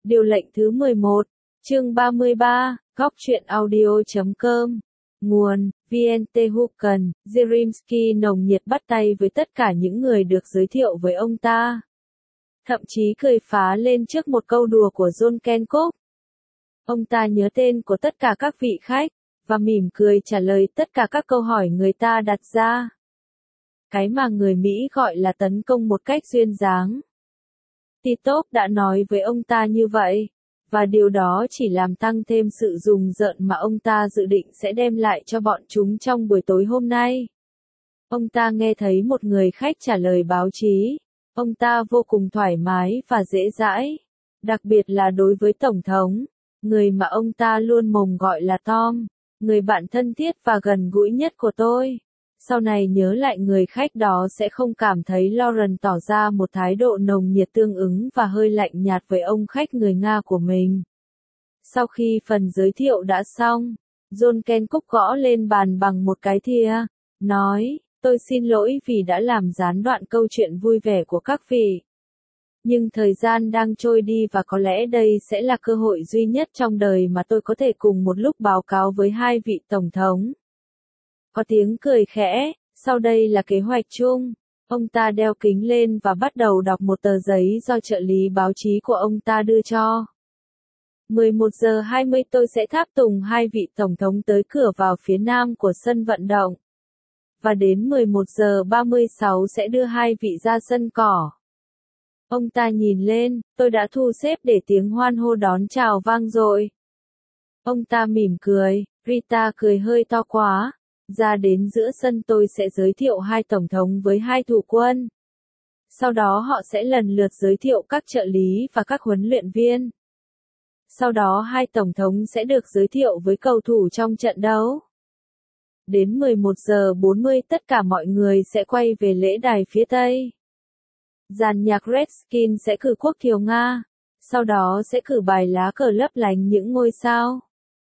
Điều lệnh thứ 11, chương 33, góc truyện audio.com. Nguồn, VNT Huken, Zerimsky nồng nhiệt bắt tay với tất cả những người được giới thiệu với ông ta. Thậm chí cười phá lên trước một câu đùa của John Kencock. Ông ta nhớ tên của tất cả các vị khách, và mỉm cười trả lời tất cả các câu hỏi người ta đặt ra. Cái mà người Mỹ gọi là tấn công một cách duyên dáng. Titov đã nói với ông ta như vậy, và điều đó chỉ làm tăng thêm sự rùng rợn mà ông ta dự định sẽ đem lại cho bọn chúng trong buổi tối hôm nay. Ông ta nghe thấy một người khách trả lời báo chí. Ông ta vô cùng thoải mái và dễ dãi, đặc biệt là đối với Tổng thống, người mà ông ta luôn mồm gọi là Tom, người bạn thân thiết và gần gũi nhất của tôi. Sau này nhớ lại người khách đó sẽ không cảm thấy Lauren tỏ ra một thái độ nồng nhiệt tương ứng và hơi lạnh nhạt với ông khách người Nga của mình. Sau khi phần giới thiệu đã xong, John Kencock gõ lên bàn bằng một cái thìa, nói, tôi xin lỗi vì đã làm gián đoạn câu chuyện vui vẻ của các vị. Nhưng thời gian đang trôi đi và có lẽ đây sẽ là cơ hội duy nhất trong đời mà tôi có thể cùng một lúc báo cáo với hai vị tổng thống. Có tiếng cười khẽ, sau đây là kế hoạch chung. Ông ta đeo kính lên và bắt đầu đọc một tờ giấy do trợ lý báo chí của ông ta đưa cho. 11 giờ 20 tôi sẽ tháp tùng hai vị tổng thống tới cửa vào phía nam của sân vận động. Và đến 11 giờ 36 sẽ đưa hai vị ra sân cỏ. Ông ta nhìn lên, tôi đã thu xếp để tiếng hoan hô đón chào vang dội. Ông ta mỉm cười, Rita cười hơi to quá. Ra đến giữa sân tôi sẽ giới thiệu hai tổng thống với hai thủ quân. Sau đó họ sẽ lần lượt giới thiệu các trợ lý và các huấn luyện viên. Sau đó hai tổng thống sẽ được giới thiệu với cầu thủ trong trận đấu. Đến 11 giờ 40 tất cả mọi người sẽ quay về lễ đài phía Tây. Dàn nhạc Redskin sẽ cử quốc thiều Nga. Sau đó sẽ cử bài lá cờ lấp lánh những ngôi sao.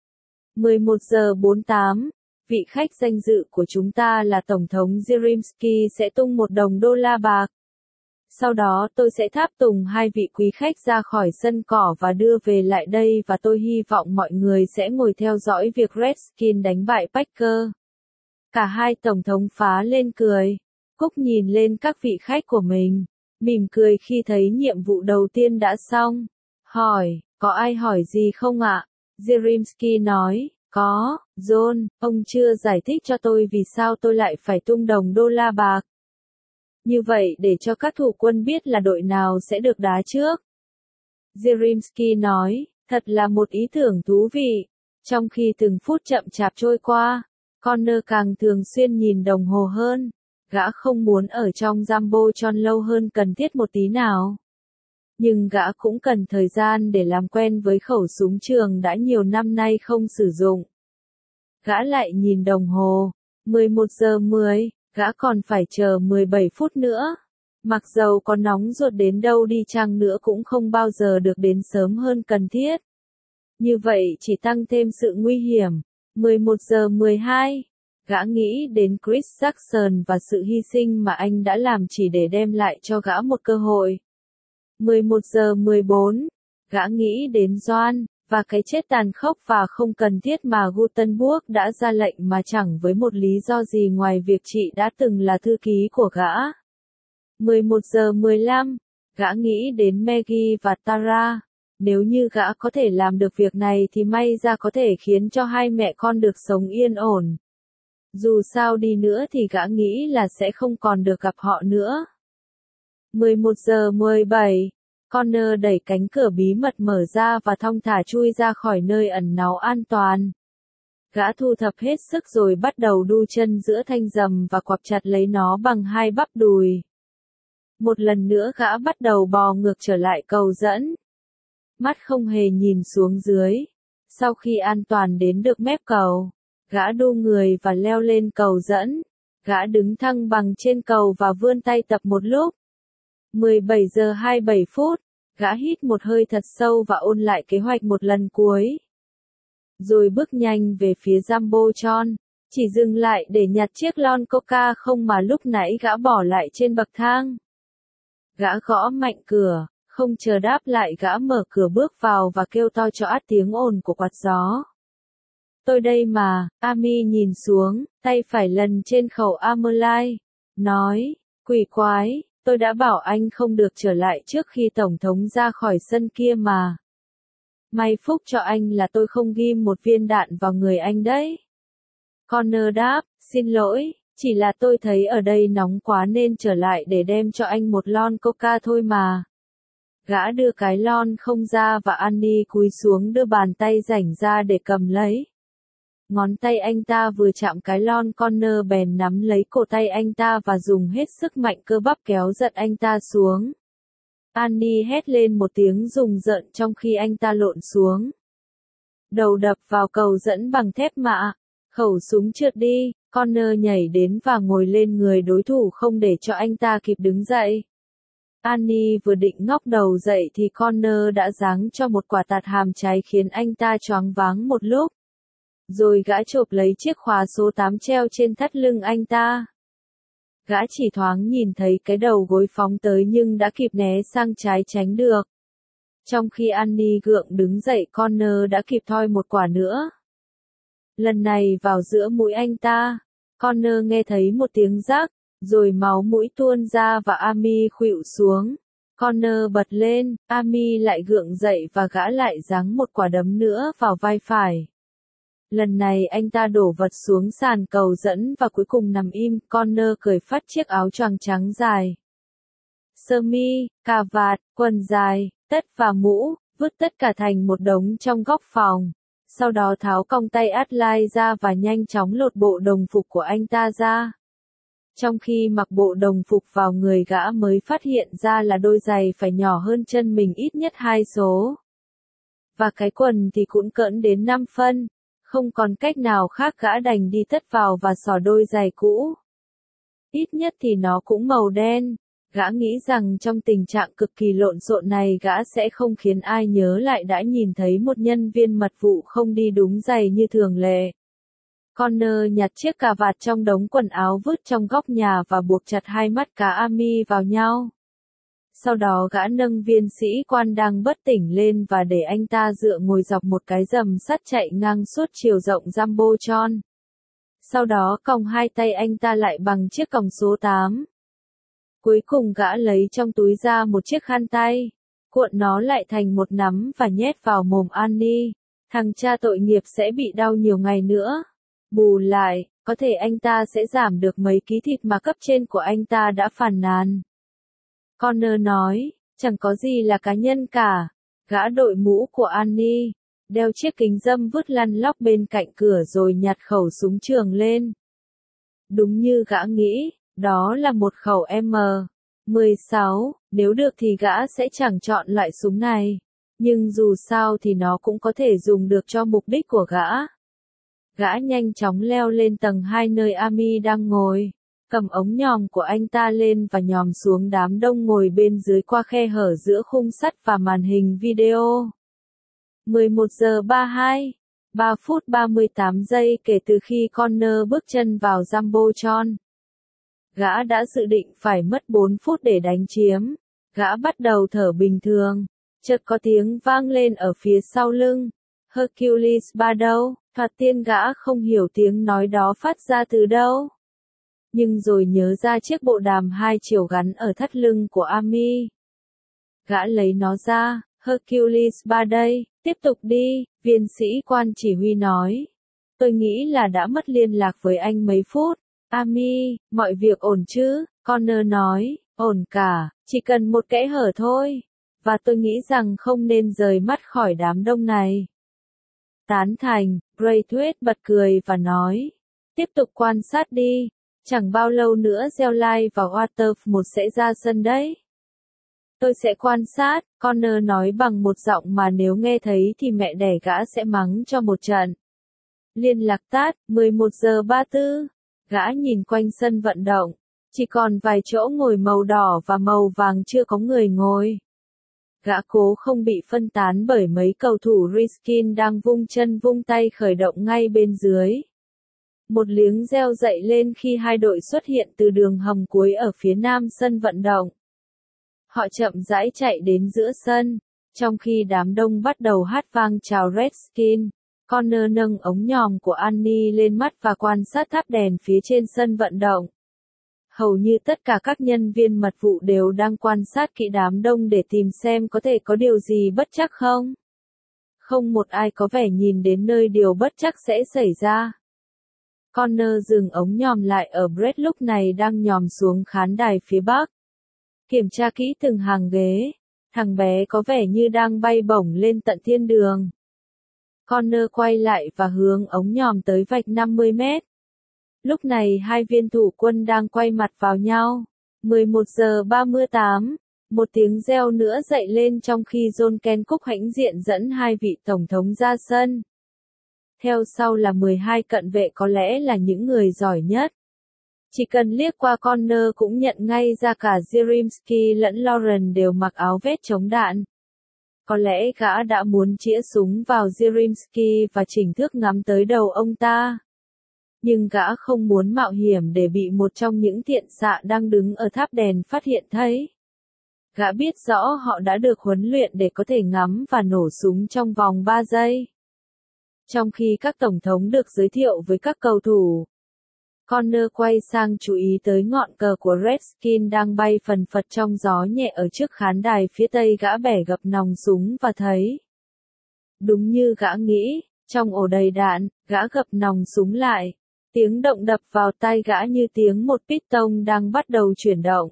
11 giờ 48. Vị khách danh dự của chúng ta là Tổng thống Zerimsky sẽ tung $1 bạc. Sau đó tôi sẽ tháp tùng hai vị quý khách ra khỏi sân cỏ và đưa về lại đây và tôi hy vọng mọi người sẽ ngồi theo dõi việc Redskin đánh bại Packers. Cả hai tổng thống phá lên cười. Cook nhìn lên các vị khách của mình, mỉm cười khi thấy nhiệm vụ đầu tiên đã xong. Hỏi, có ai hỏi gì không ạ? Zerimsky nói. Có, John, ông chưa giải thích cho tôi vì sao tôi lại phải tung $1 bạc. Như vậy để cho các thủ quân biết là đội nào sẽ được đá trước. Zerimsky nói, thật là một ý tưởng thú vị. Trong khi từng phút chậm chạp trôi qua, Connor càng thường xuyên nhìn đồng hồ hơn. Gã không muốn ở trong Jumbotron lâu hơn cần thiết một tí nào. Nhưng gã cũng cần thời gian để làm quen với khẩu súng trường đã nhiều năm nay không sử dụng. Gã lại nhìn đồng hồ. 11 giờ 10, gã còn phải chờ 17 phút nữa. Mặc dầu có nóng ruột đến đâu đi chăng nữa cũng không bao giờ được đến sớm hơn cần thiết. Như vậy chỉ tăng thêm sự nguy hiểm. 11 giờ 12, gã nghĩ đến Chris Jackson và sự hy sinh mà anh đã làm chỉ để đem lại cho gã một cơ hội. 11 giờ 14, gã nghĩ đến Joan, và cái chết tàn khốc và không cần thiết mà Gutenberg đã ra lệnh mà chẳng với một lý do gì ngoài việc chị đã từng là thư ký của gã. 11 giờ 15, gã nghĩ đến Maggie và Tara. Nếu như gã có thể làm được việc này thì may ra có thể khiến cho hai mẹ con được sống yên ổn. Dù sao đi nữa thì gã nghĩ là sẽ không còn được gặp họ nữa. 11 giờ 17, Connor đẩy cánh cửa bí mật mở ra và thong thả chui ra khỏi nơi ẩn náu an toàn. Gã thu thập hết sức rồi bắt đầu đu chân giữa thanh rầm và quặp chặt lấy nó bằng hai bắp đùi. Một lần nữa gã bắt đầu bò ngược trở lại cầu dẫn. Mắt không hề nhìn xuống dưới. Sau khi an toàn đến được mép cầu, gã đu người và leo lên cầu dẫn. Gã đứng thăng bằng trên cầu và vươn tay tập một lúc. 17 giờ 27 phút, gã hít một hơi thật sâu và ôn lại kế hoạch một lần cuối. Rồi bước nhanh về phía Jumbotron, chỉ dừng lại để nhặt chiếc lon coca không mà lúc nãy gã bỏ lại trên bậc thang. Gã gõ mạnh cửa, Không chờ đáp lại gã mở cửa bước vào và kêu to cho át tiếng ồn của quạt gió. Tôi đây mà, Amy nhìn xuống, tay phải lần trên khẩu Amerline, nói, quỷ quái, tôi đã bảo anh không được trở lại trước khi Tổng thống ra khỏi sân kia mà. May phúc cho anh là tôi không ghim một viên đạn vào người anh đấy. Connor đáp, xin lỗi, chỉ là tôi thấy ở đây nóng quá nên trở lại để đem cho anh một lon coca thôi mà. Gã đưa cái lon không ra và Annie cúi xuống đưa bàn tay rảnh ra để cầm lấy. Ngón tay anh ta vừa chạm cái lon, Connor bèn nắm lấy cổ tay anh ta và dùng hết sức mạnh cơ bắp kéo giật anh ta xuống. Annie hét lên một tiếng rùng rợn trong khi anh ta lộn xuống. Đầu đập vào cầu dẫn bằng thép mạ, khẩu súng trượt đi, Connor nhảy đến và ngồi lên người đối thủ không để cho anh ta kịp đứng dậy. Annie vừa định ngóc đầu dậy thì Connor đã giáng cho một quả tạt hàm trái khiến anh ta choáng váng một lúc. Rồi gã chộp lấy chiếc khóa số 8 treo trên thắt lưng anh ta. Gã chỉ thoáng nhìn thấy cái đầu gối phóng tới nhưng đã kịp né sang trái tránh được. Trong khi Annie gượng đứng dậy, Connor đã kịp thoi một quả nữa. Lần này vào giữa mũi anh ta. Connor nghe thấy một tiếng rắc, rồi máu mũi tuôn ra và Amy khuỵu xuống. Connor bật lên, Amy lại gượng dậy và gã lại giáng một quả đấm nữa vào vai phải. Lần này anh ta đổ vật xuống sàn cầu dẫn và cuối cùng nằm im. Connor cởi phắt chiếc áo choàng trắng dài. Sơ mi, cà vạt, quần dài, tất và mũ, vứt tất cả thành một đống trong góc phòng. Sau đó tháo còng tay Adlai ra và nhanh chóng lột bộ đồng phục của anh ta ra. Trong khi mặc bộ đồng phục vào người, gã mới phát hiện ra là đôi giày phải nhỏ hơn chân mình ít nhất 2 số. Và cái quần thì cũng cỡn đến 5 phân. Không còn cách nào khác, gã đành đi tất vào và xỏ đôi giày cũ. Ít nhất thì nó cũng màu đen. Gã nghĩ rằng trong tình trạng cực kỳ lộn xộn này gã sẽ không khiến ai nhớ lại đã nhìn thấy một nhân viên mật vụ không đi đúng giày như thường lệ. Connor nhặt chiếc cà vạt trong đống quần áo vứt trong góc nhà và buộc chặt hai mắt cá Amy vào nhau. Sau đó gã nâng viên sĩ quan đang bất tỉnh lên và để anh ta dựa ngồi dọc một cái rầm sắt chạy ngang suốt chiều rộng Jumbotron. Sau đó còng hai tay anh ta lại bằng chiếc còng số 8. Cuối cùng gã lấy trong túi ra một chiếc khăn tay, cuộn nó lại thành một nắm và nhét vào mồm Annie. Thằng cha tội nghiệp sẽ bị đau nhiều ngày nữa. Bù lại, có thể anh ta sẽ giảm được mấy ký thịt mà cấp trên của anh ta đã phàn nàn. Connor nói, chẳng có gì là cá nhân cả. Gã đội mũ của Annie, đeo chiếc kính râm vứt lăn lóc bên cạnh cửa rồi nhặt khẩu súng trường lên. Đúng như gã nghĩ, đó là một khẩu M16, nếu được thì gã sẽ chẳng chọn loại súng này. Nhưng dù sao thì nó cũng có thể dùng được cho mục đích của gã. Gã nhanh chóng leo lên tầng 2 nơi Amy đang ngồi, cầm ống nhòm của anh ta lên và nhòm xuống đám đông ngồi bên dưới qua khe hở giữa khung sắt và màn hình video. 11 giờ 32, 3 phút 38 giây kể từ khi Connor bước chân vào Jumbotron. Gã đã dự định phải mất 4 phút để đánh chiếm. Gã bắt đầu thở bình thường. Chợt có tiếng vang lên ở phía sau lưng. Hercules ba đâu? Thoạt tiên gã không hiểu tiếng nói đó phát ra từ đâu. Nhưng rồi nhớ ra chiếc bộ đàm 2 chiều gắn ở thắt lưng của Amy. Gã lấy nó ra. Hercules ba đây, tiếp tục đi, viên sĩ quan chỉ huy nói. Tôi nghĩ là đã mất liên lạc với anh mấy phút. Amy, mọi việc ổn chứ? Connor nói, ổn cả, chỉ cần một kẽ hở thôi. Và tôi nghĩ rằng không nên rời mắt khỏi đám đông này. Tán thành, Braithwaite bật cười và nói. Tiếp tục quan sát đi. Chẳng bao lâu nữa Zeolite và Waterford sẽ ra sân đấy. Tôi sẽ quan sát, Connor nói bằng một giọng mà nếu nghe thấy thì mẹ đẻ gã sẽ mắng cho một trận. Liên lạc tắt, 11 giờ 34. Gã nhìn quanh sân vận động. Chỉ còn vài chỗ ngồi màu đỏ và màu vàng chưa có người ngồi. Gã cố không bị phân tán bởi mấy cầu thủ Riskin đang vung chân vung tay khởi động ngay bên dưới. Một liếng reo dậy lên khi hai đội xuất hiện từ đường hầm cuối ở phía nam sân vận động. Họ chậm rãi chạy đến giữa sân, trong khi đám đông bắt đầu hát vang chào Redskins. Connor nâng ống nhòm của Annie lên mắt và quan sát tháp đèn phía trên sân vận động. Hầu như tất cả các nhân viên mật vụ đều đang quan sát kỹ đám đông để tìm xem có thể có điều gì bất trắc không. Không một ai có vẻ nhìn đến nơi điều bất trắc sẽ xảy ra. Connor dừng ống nhòm lại ở Brett lúc này đang nhòm xuống khán đài phía bắc. Kiểm tra kỹ từng hàng ghế, thằng bé có vẻ như đang bay bổng lên tận thiên đường. Connor quay lại và hướng ống nhòm tới vạch 50 mét. Lúc này hai viên thủ quân đang quay mặt vào nhau. 11 giờ 38, một tiếng reo nữa dậy lên trong khi John Hancock hãnh diện dẫn hai vị tổng thống ra sân. Theo sau là 12 cận vệ có lẽ là những người giỏi nhất. Chỉ cần liếc qua Connor cũng nhận ngay ra cả Zirimski lẫn Lauren đều mặc áo vest chống đạn. Có lẽ gã đã muốn chĩa súng vào Zirimski và chỉnh thước ngắm tới đầu ông ta. Nhưng gã không muốn mạo hiểm để bị một trong những thiện xạ đang đứng ở tháp đèn phát hiện thấy. Gã biết rõ họ đã được huấn luyện để có thể ngắm và nổ súng trong vòng 3 giây. Trong khi các tổng thống được giới thiệu với các cầu thủ, Connor quay sang chú ý tới ngọn cờ của Redskins đang bay phần phật trong gió nhẹ ở trước khán đài phía tây. Gã bẻ gập nòng súng và thấy. Đúng như gã nghĩ, trong ổ đầy đạn, gã gập nòng súng lại. Tiếng động đập vào tai gã như tiếng một piston đang bắt đầu chuyển động.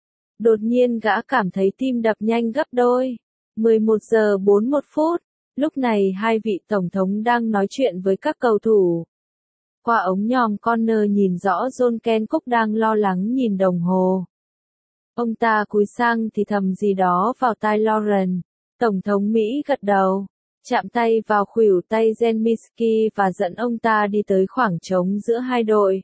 Đột nhiên gã cảm thấy tim đập nhanh gấp đôi. 11 giờ 41 phút, lúc này hai vị tổng thống đang nói chuyện với các cầu thủ. Qua ống nhòm Connor nhìn rõ John Hancock đang lo lắng nhìn đồng hồ. Ông ta cúi sang thì thầm gì đó vào tai Lauren. Tổng thống Mỹ gật đầu, chạm tay vào khuỷu tay Zelensky và dẫn ông ta đi tới khoảng trống giữa hai đội.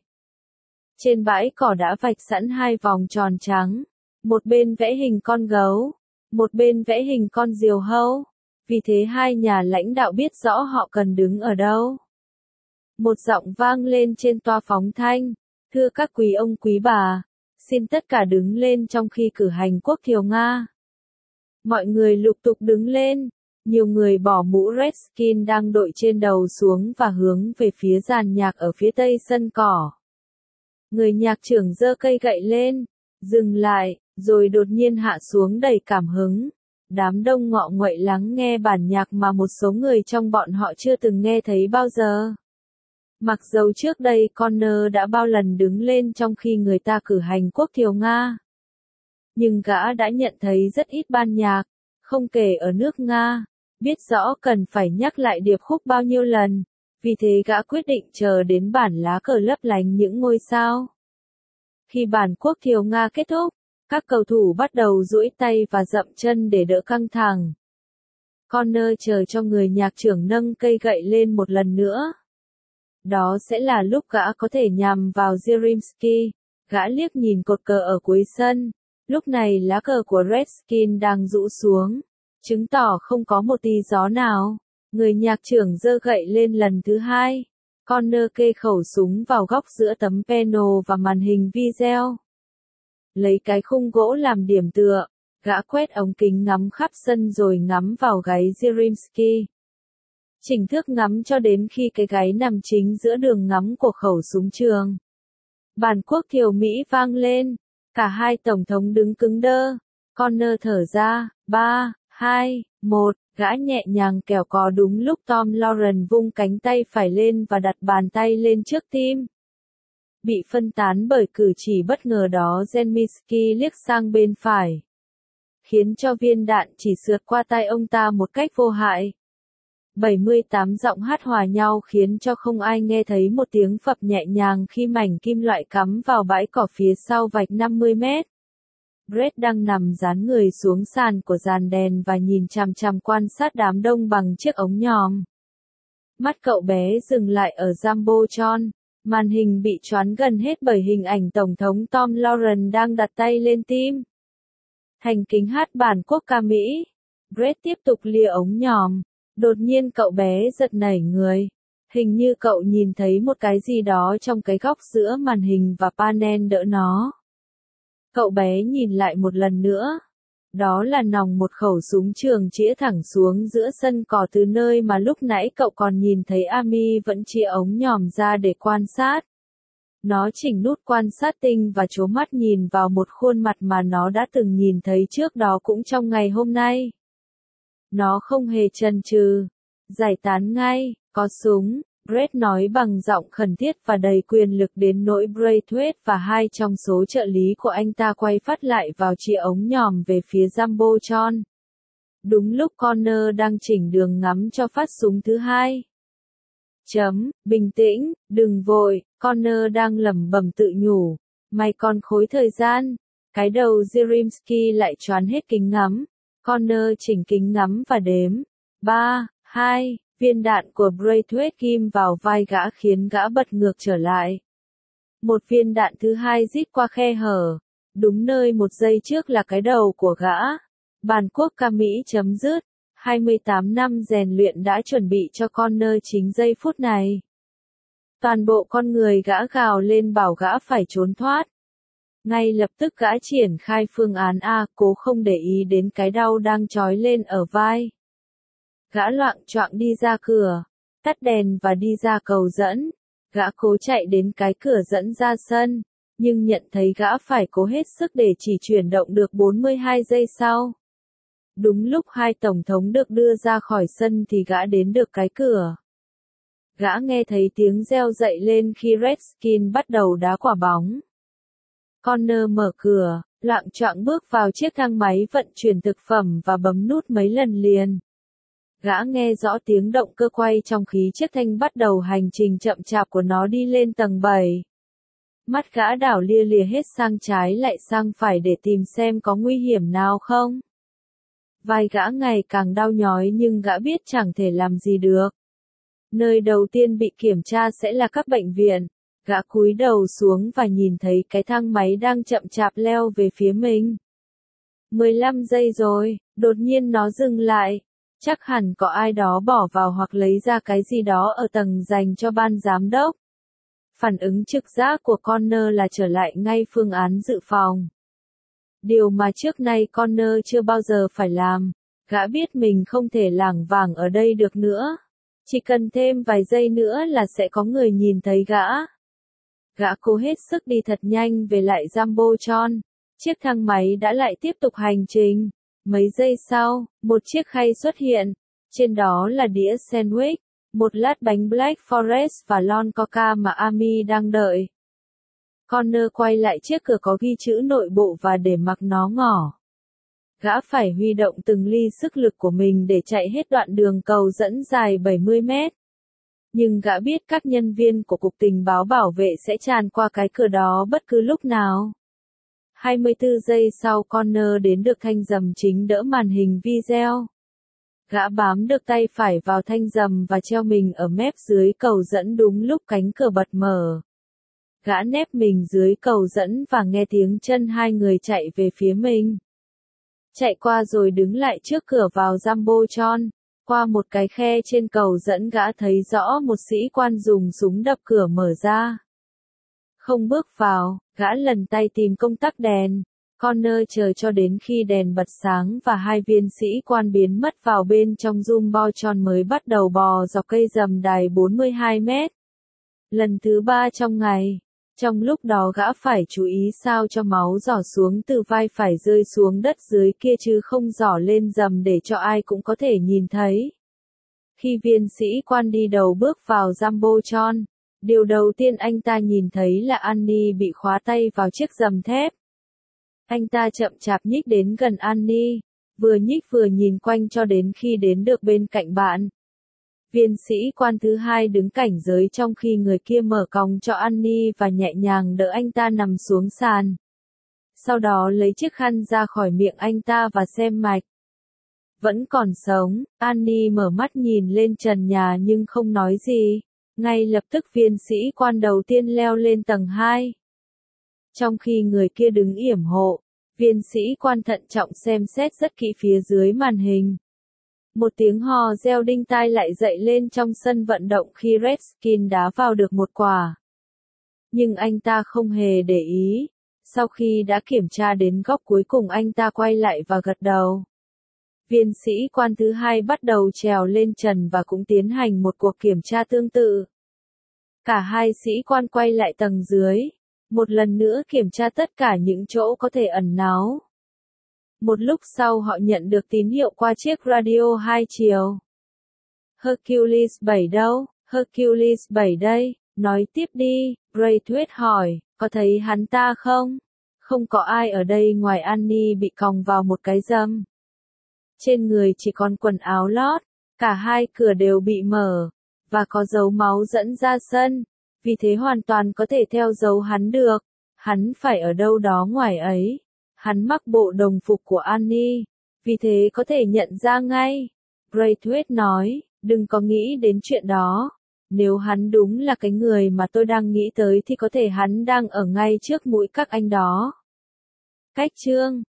Trên bãi cỏ đã vạch sẵn hai vòng tròn trắng, một bên vẽ hình con gấu, một bên vẽ hình con diều hâu. Vì thế hai nhà lãnh đạo biết rõ họ cần đứng ở đâu. Một giọng vang lên trên toa phóng thanh, thưa các quý ông quý bà, xin tất cả đứng lên trong khi cử hành quốc thiều Nga. Mọi người lục tục đứng lên, nhiều người bỏ mũ Redskins đang đội trên đầu xuống và hướng về phía dàn nhạc ở phía tây sân cỏ. Người nhạc trưởng giơ cây gậy lên, dừng lại, rồi đột nhiên hạ xuống đầy cảm hứng. Đám đông ngọ nguậy lắng nghe bản nhạc mà một số người trong bọn họ chưa từng nghe thấy bao giờ. Mặc dầu trước đây Connor đã bao lần đứng lên trong khi người ta cử hành quốc thiều Nga. Nhưng gã đã nhận thấy rất ít ban nhạc, không kể ở nước Nga, biết rõ cần phải nhắc lại điệp khúc bao nhiêu lần, vì thế gã quyết định chờ đến bản lá cờ lấp lánh những ngôi sao. Khi bản quốc thiều Nga kết thúc, các cầu thủ bắt đầu duỗi tay và dậm chân để đỡ căng thẳng. Connor chờ cho người nhạc trưởng nâng cây gậy lên một lần nữa. Đó sẽ là lúc gã có thể nhằm vào Zirimski. Gã liếc nhìn cột cờ ở cuối sân. Lúc này lá cờ của Redskins đang rũ xuống, chứng tỏ không có một tí gió nào. Người nhạc trưởng giơ gậy lên lần thứ hai. Connor kê khẩu súng vào góc giữa tấm panel và màn hình video. Lấy cái khung gỗ làm điểm tựa, gã quét ống kính ngắm khắp sân rồi ngắm vào gáy Zirimski. Chỉnh thước ngắm cho đến khi cái gáy nằm chính giữa đường ngắm của khẩu súng trường. Bản quốc thiều Mỹ vang lên, cả hai tổng thống đứng cứng đơ. Connor thở ra, 3, 2, 1, gã nhẹ nhàng kẻo có đúng lúc Tom Lauren vung cánh tay phải lên và đặt bàn tay lên trước tim. Bị phân tán bởi cử chỉ bất ngờ đó, Zelensky liếc sang bên phải, khiến cho viên đạn chỉ sượt qua tai ông ta một cách vô hại. 78 giọng hát hòa nhau khiến cho không ai nghe thấy một tiếng phập nhẹ nhàng khi mảnh kim loại cắm vào bãi cỏ phía sau vạch 50 mét. Brett đang nằm dán người xuống sàn của dàn đèn và nhìn chằm chằm quan sát đám đông bằng chiếc ống nhòm. Mắt cậu bé dừng lại ở Jumbotron, màn hình bị choán gần hết bởi hình ảnh Tổng thống Tom Lauren đang đặt tay lên tim. Thành kính hát bản quốc ca Mỹ. Brett tiếp tục lia ống nhòm. Đột nhiên cậu bé giật nảy người. Hình như cậu nhìn thấy một cái gì đó trong cái góc giữa màn hình và panel đỡ nó. Cậu bé nhìn lại một lần nữa. Đó là nòng một khẩu súng trường chĩa thẳng xuống giữa sân cỏ từ nơi mà lúc nãy cậu còn nhìn thấy Amy vẫn chĩa ống nhòm ra để quan sát. Nó chỉnh nút quan sát tinh và trố mắt nhìn vào một khuôn mặt mà nó đã từng nhìn thấy trước đó cũng trong ngày hôm nay. Nó không hề chần chừ. Giải tán ngay, có súng, Brett nói bằng giọng khẩn thiết và đầy quyền lực đến nỗi Braithwaite và hai trong số trợ lý của anh ta quay phát lại vào chĩa ống nhòm về phía Jumbotron. Đúng lúc Connor đang chỉnh đường ngắm cho phát súng thứ hai. Bình tĩnh, đừng vội, Connor đang lẩm bẩm tự nhủ. Mày còn khối thời gian. Cái đầu Zirimski lại choán hết kính ngắm. Connor chỉnh kính ngắm và đếm. 3, 2, viên đạn của Braithwaite ghim vào vai gã khiến gã bật ngược trở lại. Một viên đạn thứ hai rít qua khe hở. Đúng nơi một giây trước là cái đầu của gã. Bàn quốc ca Mỹ chấm dứt. 28 năm rèn luyện đã chuẩn bị cho Connor chính giây phút này. Toàn bộ con người gã gào lên bảo gã phải trốn thoát. Ngay lập tức gã triển khai phương án A, cố không để ý đến cái đau đang trói lên ở vai. Gã loạng choạng đi ra cửa, tắt đèn và đi ra cầu dẫn. Gã cố chạy đến cái cửa dẫn ra sân, nhưng nhận thấy gã phải cố hết sức để chỉ chuyển động được 42 giây sau. Đúng lúc hai tổng thống được đưa ra khỏi sân thì gã đến được cái cửa. Gã nghe thấy tiếng reo dậy lên khi Redskin bắt đầu đá quả bóng. Connor mở cửa, loạng choạng bước vào chiếc thang máy vận chuyển thực phẩm và bấm nút mấy lần liền. Gã nghe rõ tiếng động cơ quay trong khí chiếc thanh bắt đầu hành trình chậm chạp của nó đi lên tầng 7. Mắt gã đảo lia lìa hết sang trái lại sang phải để tìm xem có nguy hiểm nào không. Vai gã ngày càng đau nhói nhưng gã biết chẳng thể làm gì được. Nơi đầu tiên bị kiểm tra sẽ là các bệnh viện. Gã cúi đầu xuống và nhìn thấy cái thang máy đang chậm chạp leo về phía mình. 15 giây rồi, đột nhiên nó dừng lại. Chắc hẳn có ai đó bỏ vào hoặc lấy ra cái gì đó ở tầng dành cho ban giám đốc. Phản ứng trực giác của Connor là trở lại ngay phương án dự phòng. Điều mà trước nay Connor chưa bao giờ phải làm. Gã biết mình không thể lảng vảng ở đây được nữa. Chỉ cần thêm vài giây nữa là sẽ có người nhìn thấy gã. Gã cố hết sức đi thật nhanh về lại Jumbotron. Chiếc thang máy đã lại tiếp tục hành trình. Mấy giây sau, một chiếc khay xuất hiện. Trên đó là đĩa sandwich, một lát bánh Black Forest và lon coca mà Amy đang đợi. Connor quay lại chiếc cửa có ghi chữ nội bộ và để mặc nó ngỏ. Gã phải huy động từng ly sức lực của mình để chạy hết đoạn đường cầu dẫn dài 70 mét. Nhưng gã biết các nhân viên của Cục Tình báo bảo vệ sẽ tràn qua cái cửa đó bất cứ lúc nào. 24 giây sau Connor đến được thanh rầm chính đỡ màn hình video. Gã bám được tay phải vào thanh rầm và treo mình ở mép dưới cầu dẫn đúng lúc cánh cửa bật mở. Gã nép mình dưới cầu dẫn và nghe tiếng chân hai người chạy về phía mình. Chạy qua rồi đứng lại trước cửa vào Jumbotron. Qua một cái khe trên cầu dẫn gã thấy rõ một sĩ quan dùng súng đập cửa mở ra. Không bước vào, gã lần tay tìm công tắc đèn. Connor chờ cho đến khi đèn bật sáng và hai viên sĩ quan biến mất vào bên trong Jumbotron mới bắt đầu bò dọc cây rầm đài 42 mét. Lần thứ 3 trong ngày. Trong lúc đó gã phải chú ý sao cho máu giỏ xuống từ vai phải rơi xuống đất dưới kia chứ không giỏ lên rầm để cho ai cũng có thể nhìn thấy. Khi viên sĩ quan đi đầu bước vào Jumbotron, điều đầu tiên anh ta nhìn thấy là Annie bị khóa tay vào chiếc rầm thép. Anh ta chậm chạp nhích đến gần Annie, vừa nhích vừa nhìn quanh cho đến khi đến được bên cạnh bạn. Viên sĩ quan thứ hai đứng cảnh giới trong khi người kia mở còng cho Annie và nhẹ nhàng đỡ anh ta nằm xuống sàn. Sau đó lấy chiếc khăn ra khỏi miệng anh ta và xem mạch. Vẫn còn sống, Annie mở mắt nhìn lên trần nhà nhưng không nói gì. Ngay lập tức viên sĩ quan đầu tiên leo lên tầng 2. Trong khi người kia đứng yểm hộ, viên sĩ quan thận trọng xem xét rất kỹ phía dưới màn hình. Một tiếng hò reo đinh tai lại dậy lên trong sân vận động khi Redskin đá vào được một quả. Nhưng anh ta không hề để ý. Sau khi đã kiểm tra đến góc cuối cùng anh ta quay lại và gật đầu. Viên sĩ quan thứ hai bắt đầu trèo lên trần và cũng tiến hành một cuộc kiểm tra tương tự. Cả hai sĩ quan quay lại tầng dưới, một lần nữa kiểm tra tất cả những chỗ có thể ẩn náu. Một lúc sau họ nhận được tín hiệu qua chiếc radio hai chiều. Hercules 7 đâu? Hercules 7 đây, nói tiếp đi, Braithwaite hỏi, có thấy hắn ta không? Không có ai ở đây ngoài Annie bị còng vào một cái râm. Trên người chỉ còn quần áo lót, cả hai cửa đều bị mở, và có dấu máu dẫn ra sân, vì thế hoàn toàn có thể theo dấu hắn được. Hắn phải ở đâu đó ngoài ấy. Hắn mặc bộ đồng phục của Annie, vì thế có thể nhận ra ngay. Braithwaite nói, đừng có nghĩ đến chuyện đó. Nếu hắn đúng là cái người mà tôi đang nghĩ tới thì có thể hắn đang ở ngay trước mũi các anh đó. Cách chương